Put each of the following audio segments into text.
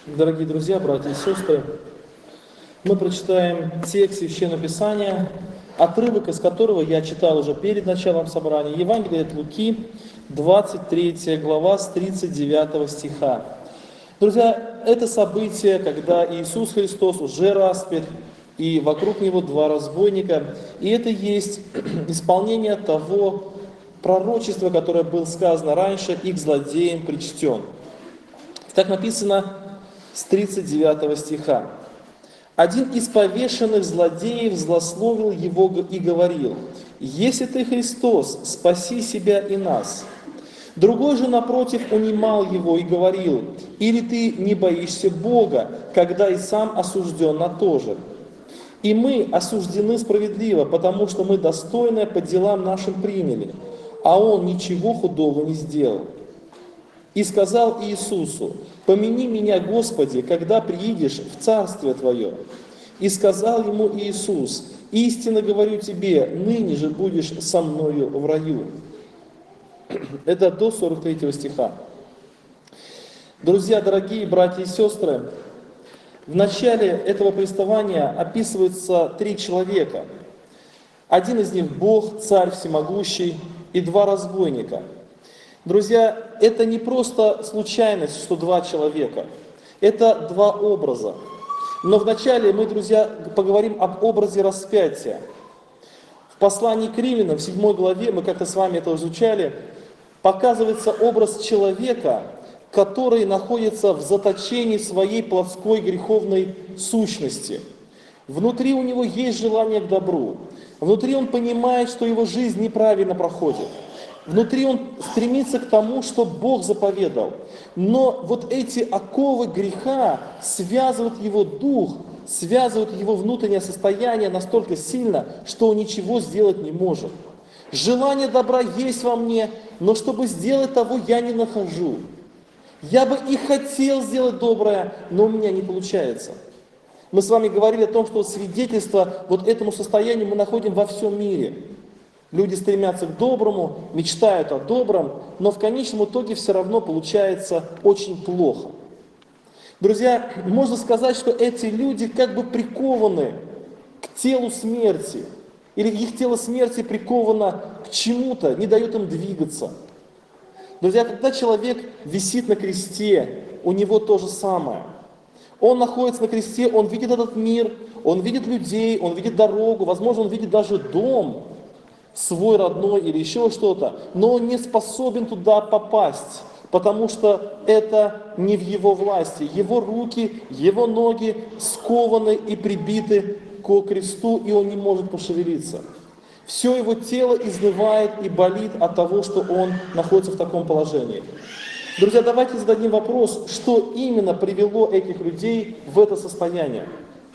Дорогие друзья, братья и сестры, мы прочитаем текст Священного Писания, отрывок из которого я читал уже перед началом собрания. Евангелие от Луки, 23 глава, с 39 стиха. Друзья, это событие, когда Иисус Христос уже распят, и вокруг Него два разбойника. И это есть исполнение того пророчества, которое было сказано раньше, и к злодеям причтен. Так написано с 39 стиха. Один из повешенных злодеев злословил его и говорил: «Если ты Христос, спаси себя и нас». Другой же, напротив, унимал его и говорил: «Или ты не боишься Бога, когда и сам осужден на то же? И мы осуждены справедливо, потому что мы достойное по делам нашим приняли, а он ничего худого не сделал». И сказал Иисусу: «Помяни меня, Господи, когда приидешь в Царствие Твое». И сказал ему Иисус: «Истинно говорю тебе, ныне же будешь со мною в раю». Это до 43 стиха. Друзья, дорогие братья и сестры, в начале этого повествования описываются три человека. Один из них Бог, Царь Всемогущий, и два разбойника. Друзья, это не просто случайность, что два человека. Это два образа. Но вначале мы, друзья, поговорим об образе распятия. В послании к Римлянам, в 7 главе, мы как-то с вами это изучали, показывается образ человека, который находится в заточении своей плотской греховной сущности. Внутри у него есть желание к добру. Внутри он понимает, что его жизнь неправильно проходит. Внутри он стремится к тому, что Бог заповедал. Но вот эти оковы греха связывают его дух, связывают его внутреннее состояние настолько сильно, что он ничего сделать не может. Желание добра есть во мне, но чтобы сделать того, я не нахожу. Я бы и хотел сделать доброе, но у меня не получается. Мы с вами говорили о том, что свидетельство вот этому состоянию мы находим во всем мире. Люди стремятся к доброму, мечтают о добром, но в конечном итоге все равно получается очень плохо. Друзья, можно сказать, что эти люди как бы прикованы к телу смерти, или их тело смерти приковано к чему-то, не дает им двигаться. Друзья, когда человек висит на кресте, у него то же самое. Он находится на кресте, он видит этот мир, он видит людей, он видит дорогу, возможно, он видит даже дом, свой родной или еще что-то, но он не способен туда попасть, потому что это не в его власти. Его руки, его ноги скованы и прибиты к кресту, и он не может пошевелиться. Все его тело изнывает и болит от того, что он находится в таком положении. Друзья, давайте зададим вопрос, что именно привело этих людей в это состояние.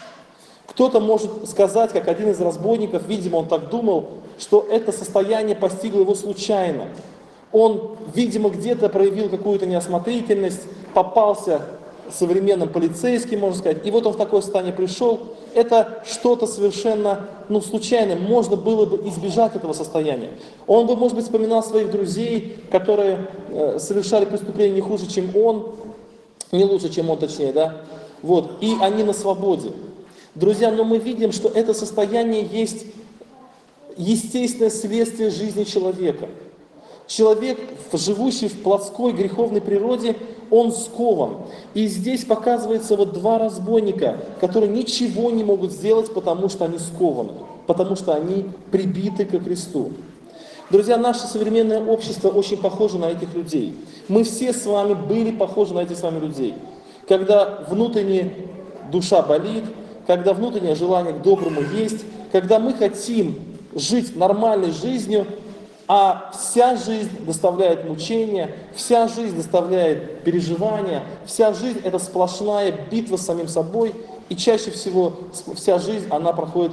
Кто-то может сказать, как один из разбойников, видимо, он так думал, что это состояние постигло его случайно. Он, видимо, где-то проявил какую-то неосмотрительность, попался современным полицейским, можно сказать, и вот он в такое состояние пришел. Это что-то совершенно случайное, можно было бы избежать этого состояния. Он бы, может быть, вспоминал своих друзей, которые совершали преступления не хуже, чем он, не лучше, чем он, точнее, да, вот, и они на свободе. Друзья, но мы видим, что это состояние есть естественное следствие жизни человека. Человек, живущий в плотской греховной природе, он скован. И здесь показывается вот два разбойника, которые ничего не могут сделать, потому что они скованы, потому что они прибиты ко кресту. Друзья, наше современное общество очень похоже на этих людей. Мы все с вами были похожи на этих с вами людей. Когда внутренне душа болит, когда внутреннее желание к доброму есть, когда мы хотим жить нормальной жизнью, а вся жизнь доставляет мучения, вся жизнь доставляет переживания, вся жизнь это сплошная битва с самим собой, и чаще всего вся жизнь, она проходит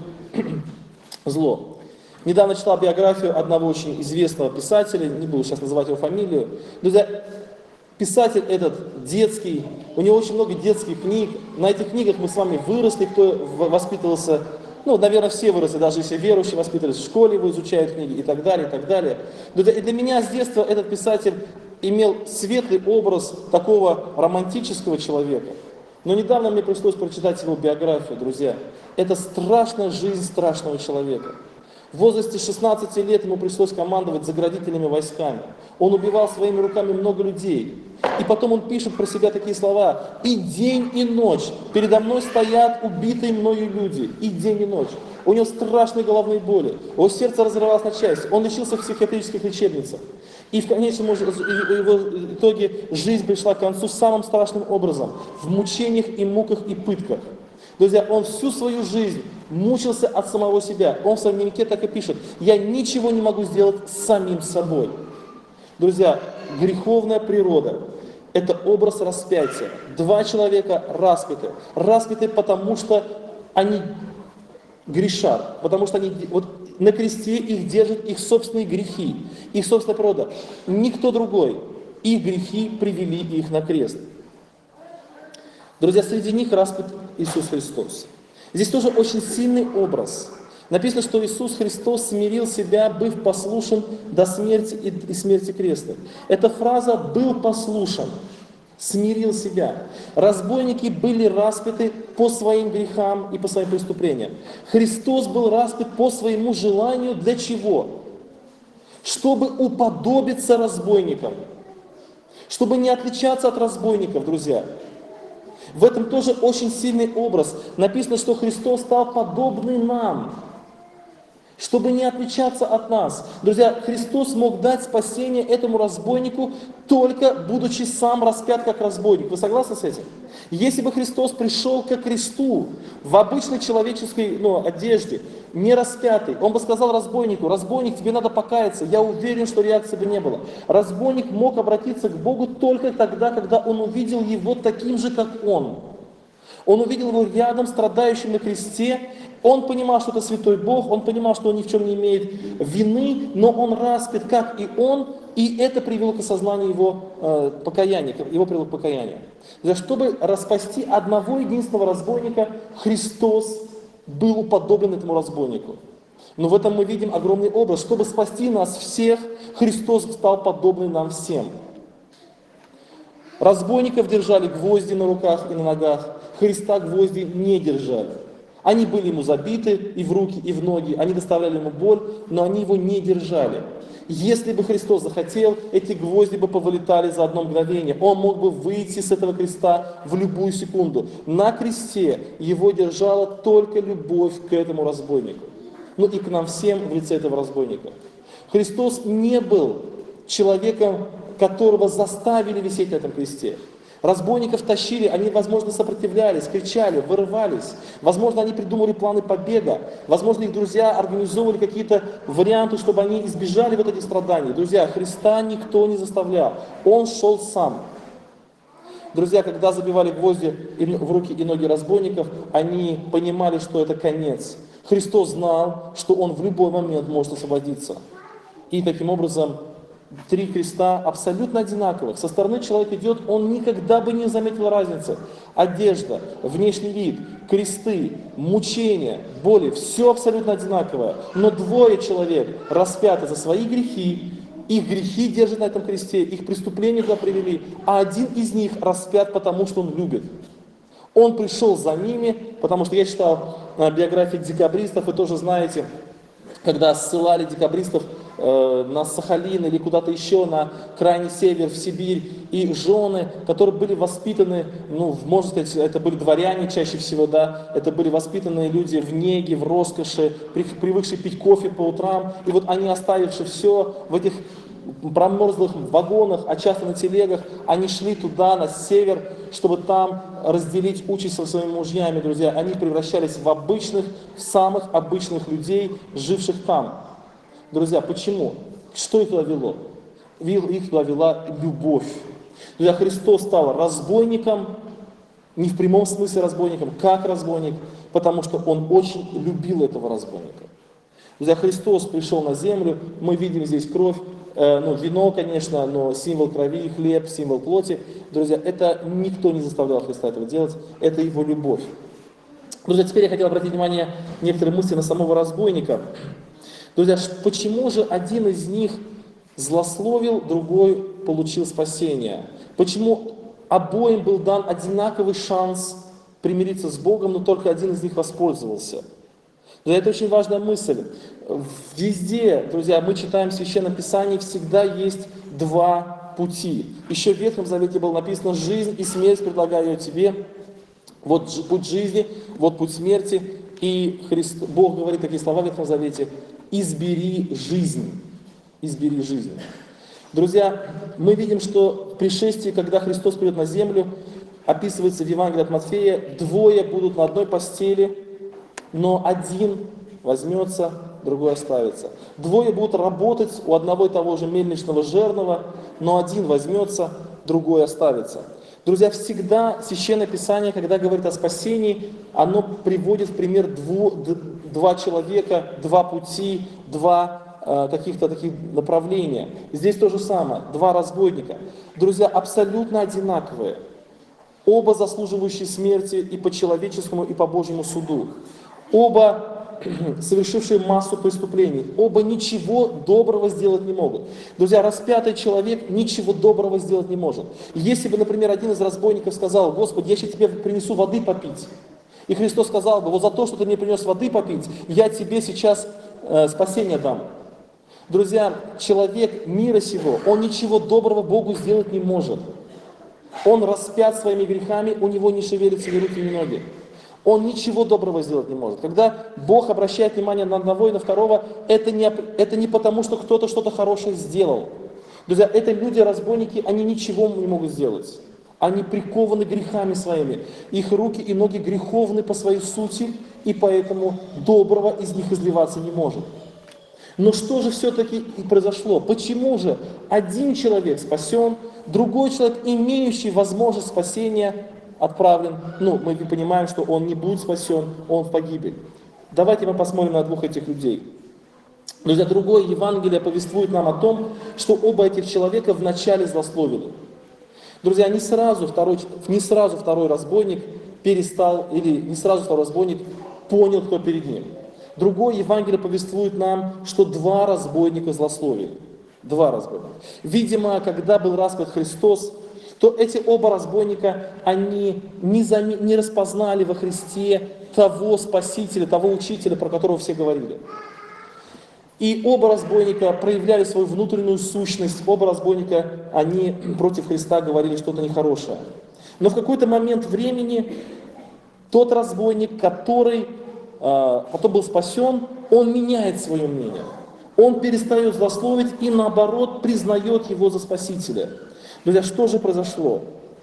зло. Недавно читал биографию одного очень известного писателя, не буду сейчас называть его фамилию. Друзья, писатель этот детский, у него очень много детских книг. На этих книгах мы с вами выросли, кто воспитывался, наверное, все выросли, даже если верующие воспитывались в школе, его изучают книги и так далее, и так далее. И для меня с детства этот писатель имел светлый образ такого романтического человека. Но недавно мне пришлось прочитать его биографию, друзья. Это страшная жизнь страшного человека. В возрасте 16 лет ему пришлось командовать заградительными войсками. Он убивал своими руками много людей. И потом он пишет про себя такие слова: «И день, и ночь передо мной стоят убитые мною люди». И день, и ночь. У него страшные головные боли. Его сердце разрывалось на части. Он лечился в психиатрических лечебницах. И в конечном его итоге жизнь пришла к концу самым страшным образом. В мучениях и муках и пытках. Друзья, он всю свою жизнь мучился от самого себя. Он в своем дневнике так и пишет: «Я ничего не могу сделать с самим собой». Друзья, греховная природа – это образ распятия. Два человека распяты. Распяты, потому что они грешат. Потому что они, вот на кресте их держат их собственные грехи, их собственная природа. Никто другой. Их грехи привели их на крест. Друзья, среди них распят Иисус Христос. Здесь тоже очень сильный образ. Написано, что Иисус Христос смирил себя, быв послушен до смерти и смерти крестной. Эта фраза «был послушен», смирил себя. Разбойники были распяты по своим грехам и по своим преступлениям. Христос был распят по своему желанию для чего? Чтобы уподобиться разбойникам. Чтобы не отличаться от разбойников, друзья. В этом тоже очень сильный образ. Написано, что Христос стал подобный нам, чтобы не отличаться от нас. Друзья, Христос мог дать спасение этому разбойнику, только будучи сам распят как разбойник. Вы согласны с этим? Если бы Христос пришел ко кресту в обычной человеческой одежде, не распятый, он бы сказал разбойнику: разбойник, тебе надо покаяться. Я уверен, что реакции бы не было. Разбойник мог обратиться к Богу только тогда, когда он увидел его таким же, как он. Он увидел его рядом, страдающим на кресте. Он понимал, что это святой Бог, он понимал, что он ни в чем не имеет вины, но он распят, как и он, и это привело к осознанию его покаяния, его привело к покаянию. Чтобы распасти одного единственного разбойника, Христос был уподоблен этому разбойнику. Но в этом мы видим огромный образ. Чтобы спасти нас всех, Христос стал подобным нам всем. Разбойников держали гвозди на руках и на ногах, Христа гвозди не держали. Они были ему забиты и в руки, и в ноги, они доставляли ему боль, но они его не держали. Если бы Христос захотел, эти гвозди бы повылетали за одно мгновение. Он мог бы выйти с этого креста в любую секунду. На кресте его держала только любовь к этому разбойнику. Ну и к нам всем в лице этого разбойника. Христос не был человеком, которого заставили висеть на этом кресте. Разбойников тащили, они, возможно, сопротивлялись, кричали, вырывались. Возможно, они придумали планы побега. Возможно, их друзья организовывали какие-то варианты, чтобы они избежали вот этих страданий. Друзья, Христа никто не заставлял. Он шел сам. Друзья, когда забивали гвозди в руки и ноги разбойников, они понимали, что это конец. Христос знал, что он в любой момент может освободиться. И таким образом, три креста абсолютно одинаковых. Со стороны человек идет, он никогда бы не заметил разницы. Одежда, внешний вид, кресты, мучения, боли, все абсолютно одинаковое. Но двое человек распяты за свои грехи, их грехи держат на этом кресте, их преступления туда привели, а один из них распят, потому что он любит. Он пришел за ними, потому что я читал биографии декабристов, вы тоже знаете, когда ссылали декабристов на Сахалин или куда-то еще, на крайний север, в Сибирь, и жены, которые были воспитаны, можно сказать, это были дворяне чаще всего, да, это были воспитанные люди в неге, в роскоши, привыкшие пить кофе по утрам, и вот они, оставивши все в этих промерзлых вагонах, а часто на телегах, они шли туда, на север, чтобы там разделить участь со своими мужьями, друзья. Они превращались в обычных, самых обычных людей, живших там. Друзья, почему? Что их туда вело? Их туда вела любовь. Друзья, Христос стал разбойником, не в прямом смысле разбойником, как разбойник, потому что Он очень любил этого разбойника. Друзья, Христос пришел на землю, мы видим здесь кровь, вино, конечно, но символ крови, хлеб, символ плоти. Друзья, это никто не заставлял Христа этого делать, это Его любовь. Друзья, теперь я хотел обратить внимание некоторые мысли на самого разбойника. Друзья, почему же один из них злословил, другой получил спасение? Почему обоим был дан одинаковый шанс примириться с Богом, но только один из них воспользовался. Но это очень важная мысль. Везде, друзья, мы читаем в Священном Писании, всегда есть два пути. Еще в Ветхом Завете было написано: «Жизнь и смерть предлагаю я тебе». Вот путь жизни, вот путь смерти. И Бог говорит такие слова в Ветхом Завете: «Избери жизнь». Избери жизнь. Друзья, мы видим, что в пришествии, когда Христос придет на землю, описывается в Евангелии от Матфея, двое будут на одной постели, но один возьмется, другой оставится. Двое будут работать у одного и того же мельничного жернова, но один возьмется, другой оставится. Друзья, всегда Священное Писание, когда говорит о спасении, оно приводит в пример два человека, два пути, два каких-то таких направления. Здесь то же самое, два разбойника. Друзья, абсолютно одинаковые. Оба заслуживающие смерти и по человеческому, и по Божьему суду. Оба совершившие массу преступлений. Оба ничего доброго сделать не могут. Друзья, распятый человек ничего доброго сделать не может. Если бы, например, один из разбойников сказал: «Господи, я сейчас тебе принесу воды попить», и Христос сказал бы: «Вот за то, что ты мне принес воды попить, я тебе сейчас спасение дам». Друзья, человек мира сего, он ничего доброго Богу сделать не может. Он распят своими грехами, у него не шевелятся ни руки, ни ноги. Он ничего доброго сделать не может. Когда Бог обращает внимание на одного и на второго, это не потому, что кто-то что-то хорошее сделал. Друзья, это люди, разбойники, они ничего не могут сделать. Они прикованы грехами своими. Их руки и ноги греховны по своей сути, и поэтому доброго из них изливаться не может. Но что же все-таки и произошло? Почему же один человек спасен, другой человек, имеющий возможность спасения, отправлен? Мы понимаем, что он не будет спасен, он в погибель. Давайте мы посмотрим на двух этих людей. Друзья, другое Евангелие повествует нам о том, что оба этих человека вначале злословили. Друзья, не сразу второй разбойник перестал, или не сразу второй разбойник понял, кто перед ним. Другое Евангелие повествует нам, что два разбойника злословили. Два разбойника. Видимо, когда был распят Христос, то эти оба разбойника, они не распознали во Христе того Спасителя, того Учителя, про которого все говорили. И оба разбойника проявляли свою внутреннюю сущность, оба разбойника, они против Христа говорили что-то нехорошее. Но в какой-то момент времени тот разбойник, который потом был спасен, он меняет свое мнение. Он перестает злословить и наоборот признает его за Спасителя. Друзья, что же произошло?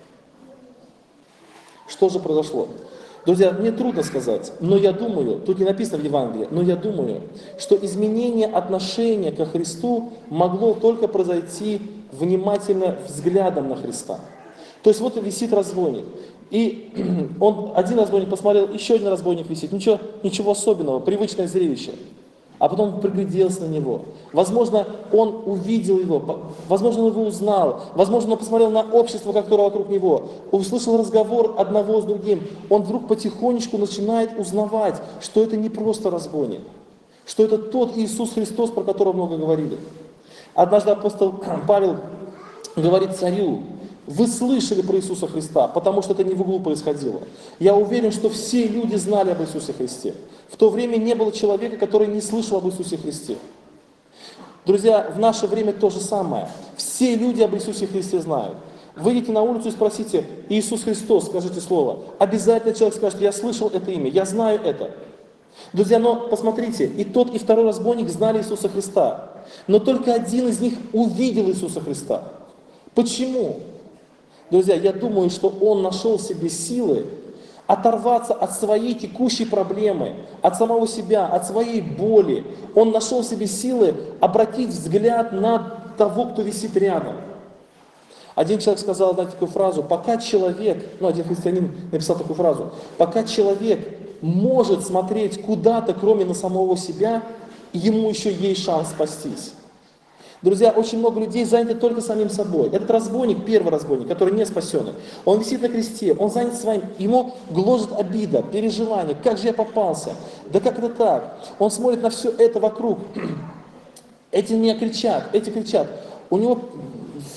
Что же произошло? Друзья, мне трудно сказать, но я думаю, тут не написано в Евангелии, но я думаю, что изменение отношения ко Христу могло только произойти внимательно взглядом на Христа. То есть вот висит разбойник, и один разбойник посмотрел, еще один разбойник висит, ничего особенного, привычное зрелище. А потом пригляделся на него. Возможно, он увидел его, возможно, он его узнал, возможно, он посмотрел на общество, которое вокруг него, услышал разговор одного с другим. Он вдруг потихонечку начинает узнавать, что это не просто разбойник, что это тот Иисус Христос, про которого много говорили. Однажды апостол Павел говорит царю: «Вы слышали про Иисуса Христа, потому что это не в углу происходило. Я уверен, что все люди знали об Иисусе Христе. В то время не было человека, который не слышал об Иисусе Христе». Друзья, в наше время то же самое. Все люди об Иисусе Христе знают. Выйдите на улицу и спросите: «Иисус Христос», скажите слово. Обязательно человек скажет: «Я слышал это имя, я знаю это». Друзья, но посмотрите, и тот, и второй разбойник знали Иисуса Христа. Но только один из них увидел Иисуса Христа. Почему? Друзья, я думаю, что он нашел в себе силы оторваться от своей текущей проблемы, от самого себя, от своей боли. Он нашел в себе силы обратить взгляд на того, кто висит рядом. Один человек сказал, знаете, такую фразу: пока человек, один христианин написал такую фразу: пока человек может смотреть куда-то, кроме на самого себя, ему еще есть шанс спастись. Друзья, очень много людей заняты только самим собой. Этот разбойник, первый разбойник, который не спасенный, он висит на кресте, он занят своим, ему гложет обида, переживание: как же я попался, да как это так? Он смотрит на все это вокруг. Эти меня кричат, эти кричат. У него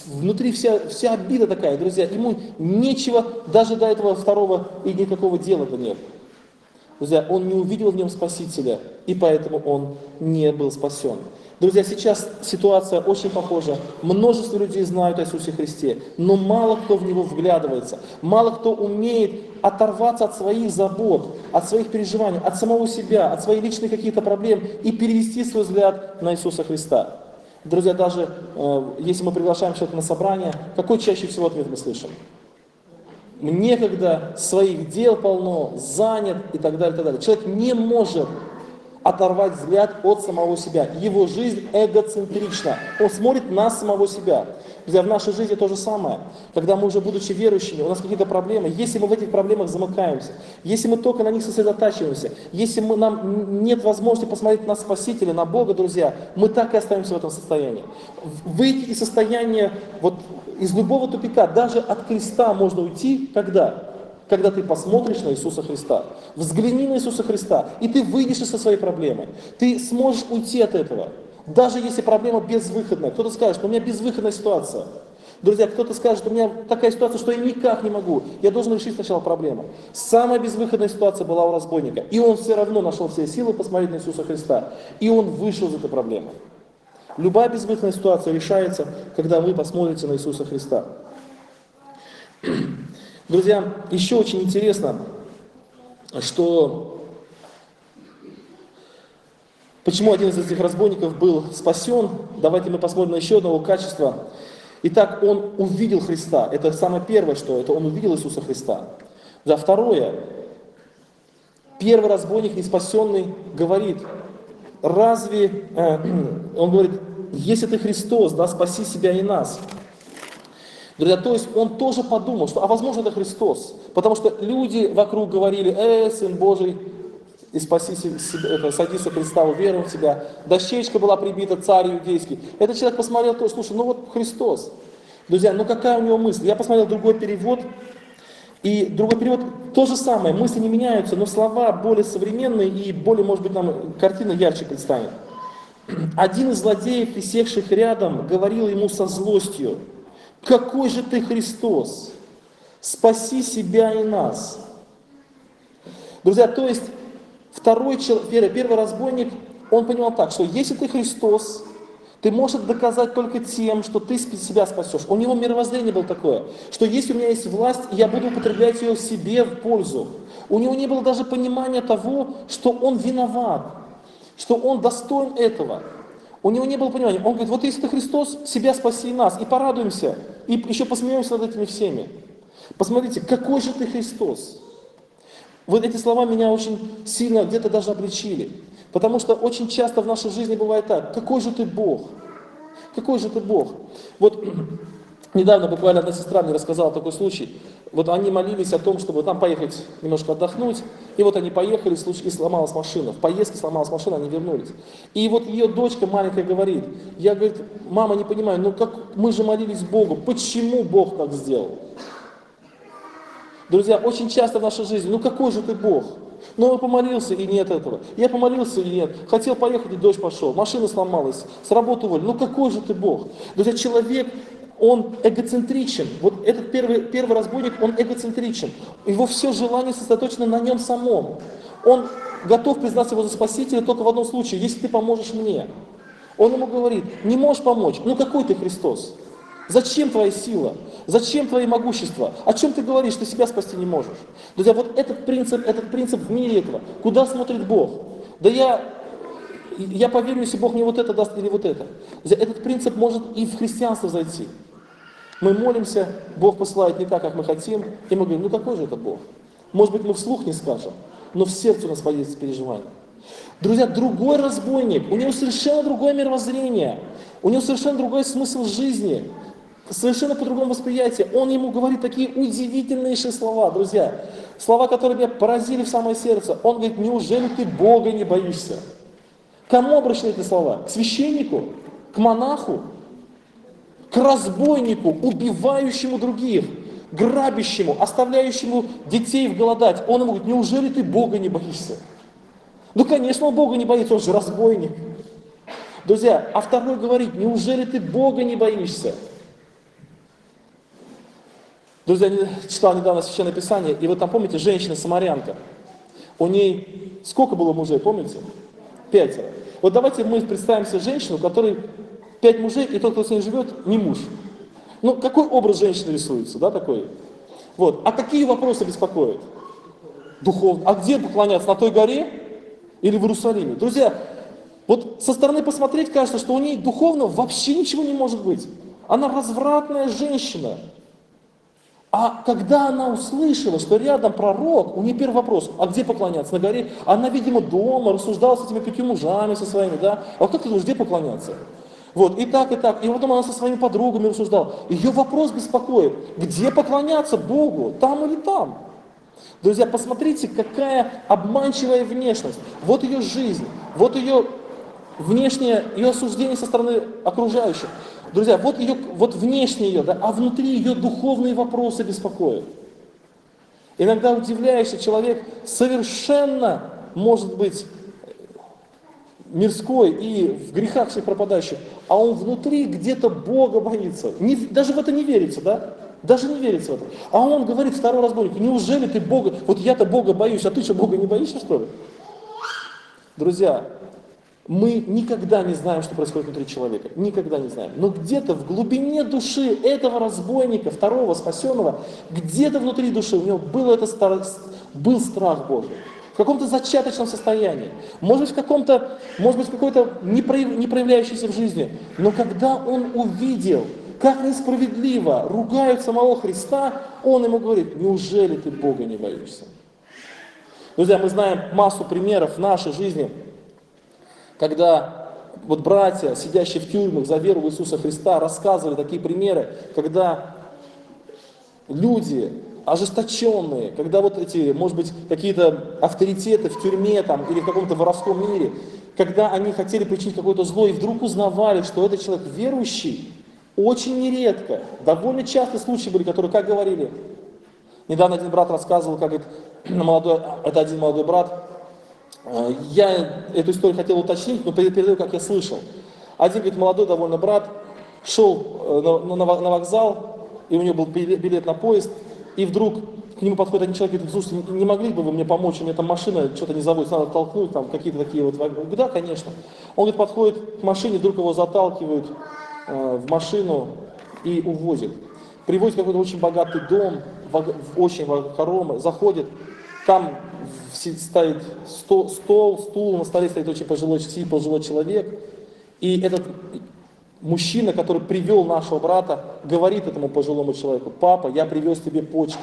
внутри вся обида такая, друзья, ему нечего даже до этого второго и никакого дела-то нет. Друзья, он не увидел в нем Спасителя, и поэтому он не был спасен. Друзья, сейчас ситуация очень похожа. Множество людей знают о Иисусе Христе, но мало кто в Него вглядывается. Мало кто умеет оторваться от своих забот, от своих переживаний, от самого себя, от своих личных каких-то проблем и перевести свой взгляд на Иисуса Христа. Друзья, даже если мы приглашаем человека на собрание, какой чаще всего ответ мы слышим? Некогда, своих дел полно, занят и так далее, и так далее. Человек не может оторвать взгляд от самого себя. Его жизнь эгоцентрична. Он смотрит на самого себя. Друзья, в нашей жизни то же самое. Когда мы уже, будучи верующими, у нас какие-то проблемы, если мы в этих проблемах замыкаемся, если мы только на них сосредотачиваемся, если нам нет возможности посмотреть на Спасителя, на Бога, друзья, мы так и остаемся в этом состоянии. Выйти из состояния, из любого тупика, даже от креста можно уйти, когда? Когда ты посмотришь на Иисуса Христа. Взгляни на Иисуса Христа, и ты выйдешь из своей проблемы. Ты сможешь уйти от этого. Даже если проблема безвыходная. Кто-то скажет, что у меня безвыходная ситуация. Друзья, кто-то скажет, что у меня такая ситуация, что я никак не могу. Я должен решить сначала проблему. Самая безвыходная ситуация была у разбойника. И он все равно нашел все силы посмотреть на Иисуса Христа. И он вышел из этой проблемы. Любая безвыходная ситуация решается, когда вы посмотрите на Иисуса Христа. Друзья, еще очень интересно, что почему один из этих разбойников был спасен. Давайте мы посмотрим на еще одного качества. Итак, он увидел Христа. Это самое первое, что это он увидел Иисуса Христа. За второе, первый разбойник, неспасенный, говорит, он говорит, если ты Христос, да, спаси себя и нас. Друзья, то есть он тоже подумал, что, возможно, это Христос. Потому что люди вокруг говорили, Сын Божий, и спаси себя, садись у креста, уверуй в тебя. Дощечка была прибита, царь иудейский. Этот человек посмотрел, то, слушай, Христос. Друзья, какая у него мысль? Я посмотрел другой перевод, и другой перевод то же самое, мысли не меняются, но слова более современные и более, может быть, нам картина ярче представит. Один из злодеев, присевших рядом, говорил ему со злостью, какой же ты Христос? Спаси себя и нас. Друзья, то есть первый разбойник, он понимал так, что если ты Христос, ты можешь доказать только тем, что ты себя спасешь. У него мировоззрение было такое, что если у меня есть власть, я буду употреблять ее себе в пользу. У него не было даже понимания того, что он виноват, что он достоин этого. У него не было понимания. Он говорит, если ты Христос, себя спаси и нас, и порадуемся, и еще посмеемся над этими всеми. Посмотрите, какой же ты Христос. Эти слова меня очень сильно где-то даже обличили. Потому что очень часто в нашей жизни бывает так, какой же ты Бог? Какой же ты Бог? Недавно буквально одна сестра мне рассказала такой случай. Они молились о том, чтобы там поехать немножко отдохнуть. И они поехали, и сломалась машина. В поездке сломалась машина, они вернулись. И ее дочка маленькая говорит, говорит, мама, не понимаю, мы же молились Богу, почему Бог так сделал? Друзья, очень часто в нашей жизни, какой же ты Бог? Я помолился, и нет этого. Я помолился, и нет. Хотел поехать, и дождь пошел. Машина сломалась, с работы уволили. Какой же ты Бог? Друзья, человек, он эгоцентричен. Этот первый разбойник, он эгоцентричен. Его все желание сосредоточено на нем самом. Он готов признаться его за Спасителя только в одном случае, если ты поможешь мне. Он ему говорит, не можешь помочь, какой ты Христос? Зачем твоя сила? Зачем твои могущества? О чем ты говоришь? Ты себя спасти не можешь. Друзья, этот принцип в мире этого. Куда смотрит Бог? Да я поверю, если Бог мне это даст или это. Этот принцип может и в христианство зайти. Мы молимся, Бог посылает не так, как мы хотим, и мы говорим, какой же это Бог? Может быть, мы вслух не скажем, но в сердце у нас появится переживание. Друзья, другой разбойник, у него совершенно другое мировоззрение, у него совершенно другой смысл жизни, совершенно по-другому восприятие. Он ему говорит такие удивительнейшие слова, друзья, слова, которые меня поразили в самое сердце. Он говорит, неужели ты Бога не боишься? Кому обращены эти слова? К священнику? К монаху? К разбойнику, убивающему других, грабящему, оставляющему детей голодать. Он ему говорит, неужели ты Бога не боишься? Конечно, он Бога не боится, он же разбойник. Друзья, а второй говорит, неужели ты Бога не боишься? Друзья, я читал недавно Священное Писание, и вы там помните, женщина-самарянка. У ней сколько было мужей, помните? 5. Вот давайте мы представим себе женщину, у которой 5 мужей, и тот, кто с ней живет, не муж. Ну, какой образ женщины рисуется, да, такой? Вот. А какие вопросы беспокоят? Духовно. А где поклоняться? На той горе или в Иерусалиме? Друзья, вот со стороны посмотреть кажется, что у ней духовно вообще ничего не может быть. Она развратная женщина. А когда она услышала, что рядом пророк, у нее первый вопрос, а где поклоняться? На горе? Она, видимо, дома рассуждала с этими 5 мужами, со своими, да? А как ты думаешь, где поклоняться? Вот, и так, и так. И потом она со своими подругами рассуждала. Ее вопрос беспокоит, где поклоняться Богу, там или там? Друзья, посмотрите, какая обманчивая внешность. Вот ее жизнь, вот ее внешнее, ее осуждение со стороны окружающих. Друзья, вот ее, вот внешне ее, да, а внутри ее духовные вопросы беспокоят. Иногда удивляешься, человек совершенно может быть мирской и в грехах всех пропадающих, а он внутри где-то Бога боится. Даже в это не верится, да? Даже не верится в это. А он говорит второй разбойник, неужели ты Бога, вот я-то Бога боюсь, а ты что, Бога не боишься, что ли? Друзья, мы никогда не знаем, что происходит внутри человека. Никогда не знаем. Но где-то в глубине души этого разбойника, второго спасенного, где-то внутри души у него был страх Божий. В каком-то зачаточном состоянии. Может быть, в какой-то не проявляющейся в жизни. Но когда он увидел, как несправедливо ругают самого Христа, он ему говорит, неужели ты Бога не боишься? Друзья, мы знаем массу примеров в нашей жизни, когда вот братья, сидящие в тюрьмах за веру в Иисуса Христа, рассказывали такие примеры, когда люди ожесточенные, когда вот эти, может быть, какие-то авторитеты в тюрьме там, или в каком-то воровском мире, когда они хотели причинить какое-то зло и вдруг узнавали, что этот человек верующий, очень нередко, довольно частые случаи были, которые как говорили. Недавно один брат рассказывал, как это один молодой брат, я эту историю хотел уточнить, но передаю, как я слышал. Один, говорит, молодой довольно брат шел на вокзал, и у него был билет на поезд, и вдруг к нему подходит один человек и говорит, слушайте, не могли бы вы мне помочь, у меня там машина что-то не заводится, надо толкнуть, там какие-то такие вот. Он говорит, да, конечно. Он, говорит, подходит к машине, вдруг его заталкивают в машину и увозят. Привозят в какой-то очень богатый дом, очень хоромы, заходит, там стоит стул, на столе стоит очень пожилой человек, и этот мужчина, который привел нашего брата, говорит этому пожилому человеку, папа, я привез тебе почки.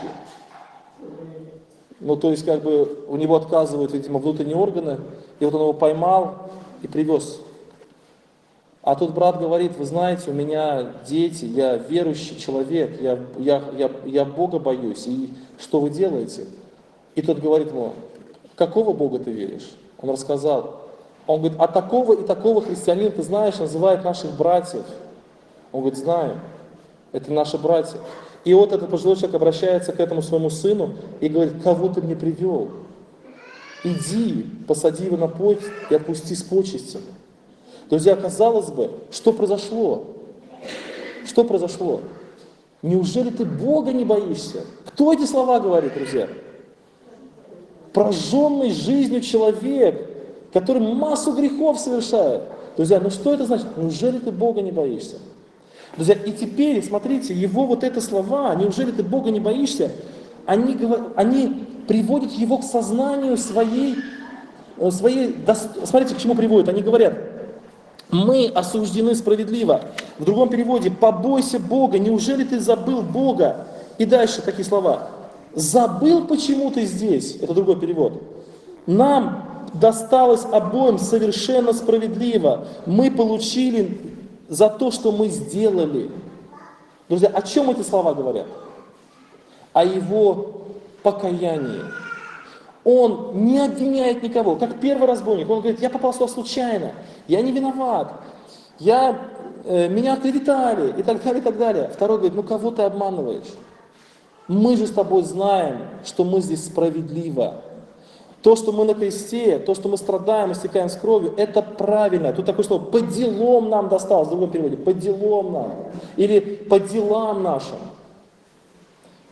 Ну, то есть, как бы, у него отказывают, видимо, внутренние органы, и вот он его поймал и привез. А тут брат говорит, вы знаете, у меня дети, я верующий человек, я Бога боюсь, и что вы делаете? И тот говорит ему, какого Бога ты веришь? Он рассказал. Он говорит, а такого и такого христианина, ты знаешь, называют наших братьев. Он говорит, знаю, это наши братья. И вот этот пожилой человек обращается к этому своему сыну и говорит, кого ты мне привел? Иди, посади его на поезд и отпусти с почестями. Друзья, казалось бы, что произошло? Что произошло? Неужели ты Бога не боишься? Кто эти слова говорит, друзья? Прожженный жизнью человек, который массу грехов совершает. Друзья, ну что это значит? Неужели ты Бога не боишься? Друзья, и теперь, смотрите, его вот это слова, неужели ты Бога не боишься, они приводят его к сознанию своей, смотрите, к чему приводят. Они говорят, мы осуждены справедливо. В другом переводе, побойся Бога, неужели ты забыл Бога? И дальше такие слова. Забыл, почему ты здесь? Это другой перевод. Нам досталось обоим совершенно справедливо. Мы получили за то, что мы сделали. Друзья, о чем эти слова говорят? О его покаянии. Он не обвиняет никого, как первый разбойник. Он говорит, я попал сюда случайно, я не виноват, меня оклеветали и так далее, и так далее. Второй говорит, ну кого ты обманываешь? Мы же с тобой знаем, что мы здесь справедливо. То, что мы на кресте, то, что мы страдаем, истекаем с кровью, это правильно. Тут такое слово, по делам нам досталось, в другом переводе, по делам нам. Или по делам нашим.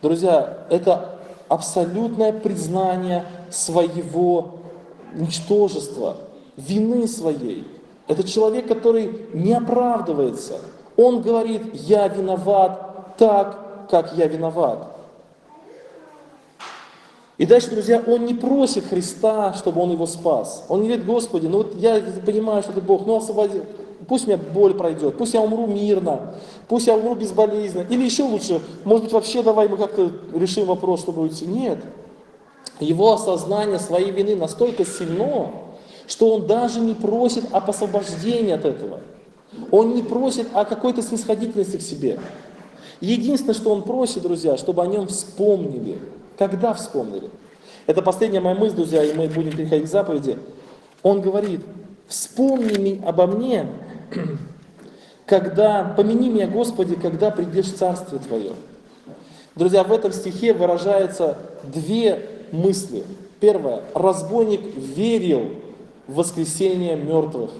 Друзья, это абсолютное признание своего ничтожества, вины своей. Это человек, который не оправдывается. Он говорит: я виноват так, как я виноват. И дальше, друзья, он не просит Христа, чтобы он его спас. Он не говорит: Господи, ну вот я понимаю, что ты Бог, ну освободи, пусть у меня боль пройдет, пусть я умру мирно, пусть я умру безболезненно. Или еще лучше, может быть, вообще давай мы как-то решим вопрос, чтобы уйти. Нет. Его осознание своей вины настолько сильно, что он даже не просит об освобождении от этого. Он не просит о какой-то снисходительности к себе. Единственное, что он просит, друзья, чтобы о нем вспомнили. Когда вспомнили? Это последняя моя мысль, друзья, и мы будем переходить к заповеди. Он говорит: вспомни обо мне, помяни меня, Господи, когда придешь в Царствие Твое. Друзья, в этом стихе выражаются две мысли. Первое. Разбойник верил в воскресение мертвых.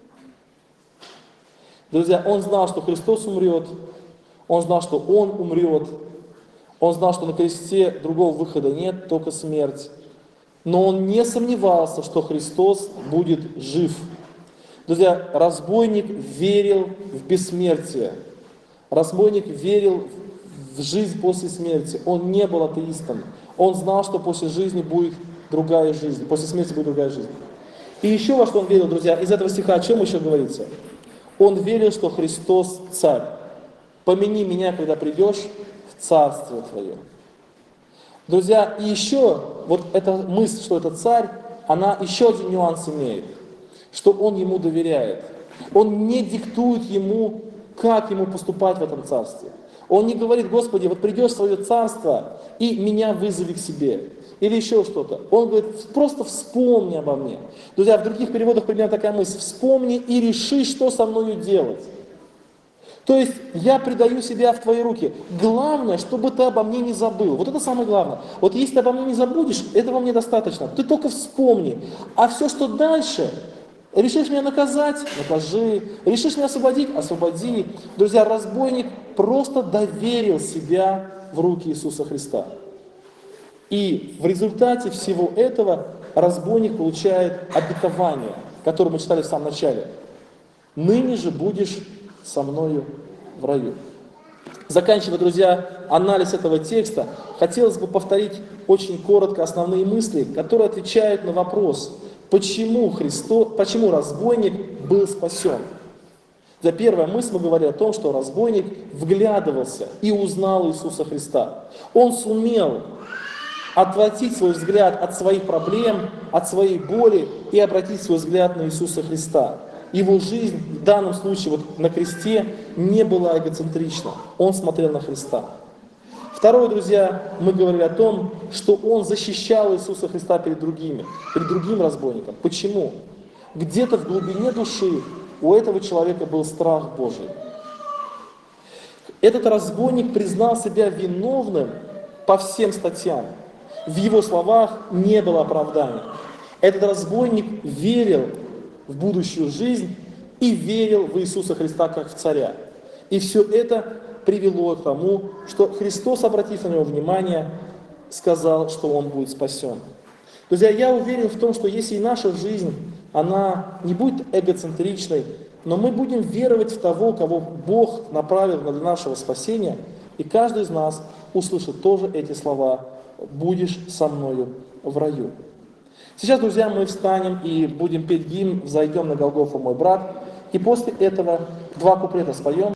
Друзья, он знал, что Христос умрет, он знал, что он умрет, он знал, что на кресте другого выхода нет, только смерть. Но он не сомневался, что Христос будет жив. Друзья, разбойник верил в бессмертие. Разбойник верил в жизнь после смерти. Он не был атеистом. Он знал, что после жизни будет другая жизнь. После смерти будет другая жизнь. И еще во что он верил, друзья, из этого стиха о чем еще говорится? Он верил, что Христос царь. Помяни меня, когда придешь в Царствие Твое. Друзья, и еще вот эта мысль, что это царь, она еще один нюанс имеет. Что он ему доверяет. Он не диктует ему, как ему поступать в этом царстве. Он не говорит: Господи, вот придешь в свое царство и меня вызови к себе. Или еще что-то. Он говорит: просто вспомни обо мне. Друзья, в других переводах примерно такая мысль: вспомни и реши, что со мною делать. То есть я предаю себя в твои руки. Главное, чтобы ты обо мне не забыл. Вот это самое главное. Вот если ты обо мне не забудешь, этого мне достаточно. Ты только вспомни. А все, что дальше, решишь меня наказать — накажи. Решишь меня освободить — освободи. Друзья, разбойник просто доверил себя в руки Иисуса Христа. И в результате всего этого разбойник получает обетование, которое мы читали в самом начале. «Ныне же будешь со мною в раю». Заканчивая, друзья, анализ этого текста, хотелось бы повторить очень коротко основные мысли, которые отвечают на вопрос, почему разбойник был спасен. За первая мысль мы говорили о том, что разбойник вглядывался и узнал Иисуса Христа. Он сумел отвратить свой взгляд от своих проблем, от своей боли и обратить свой взгляд на Иисуса Христа. Его жизнь в данном случае вот на кресте не была эгоцентрична. Он смотрел на Христа. Второе, друзья, мы говорили о том, что он защищал Иисуса Христа перед другим разбойником. Почему? Где-то в глубине души у этого человека был страх Божий. Этот разбойник признал себя виновным по всем статьям. В его словах не было оправдания. Этот разбойник верил в будущую жизнь и верил в Иисуса Христа как в царя. И все это привело к тому, что Христос, обратив на него внимание, сказал, что он будет спасен. Друзья, я уверен в том, что если и наша жизнь, она не будет эгоцентричной, но мы будем веровать в того, кого Бог направил для нашего спасения, и каждый из нас услышит тоже эти слова: «Будешь со мною в раю». Сейчас, друзья, мы встанем и будем петь гимн «Взойдем на Голгофу, мой брат», и после этого 2 куплета споем.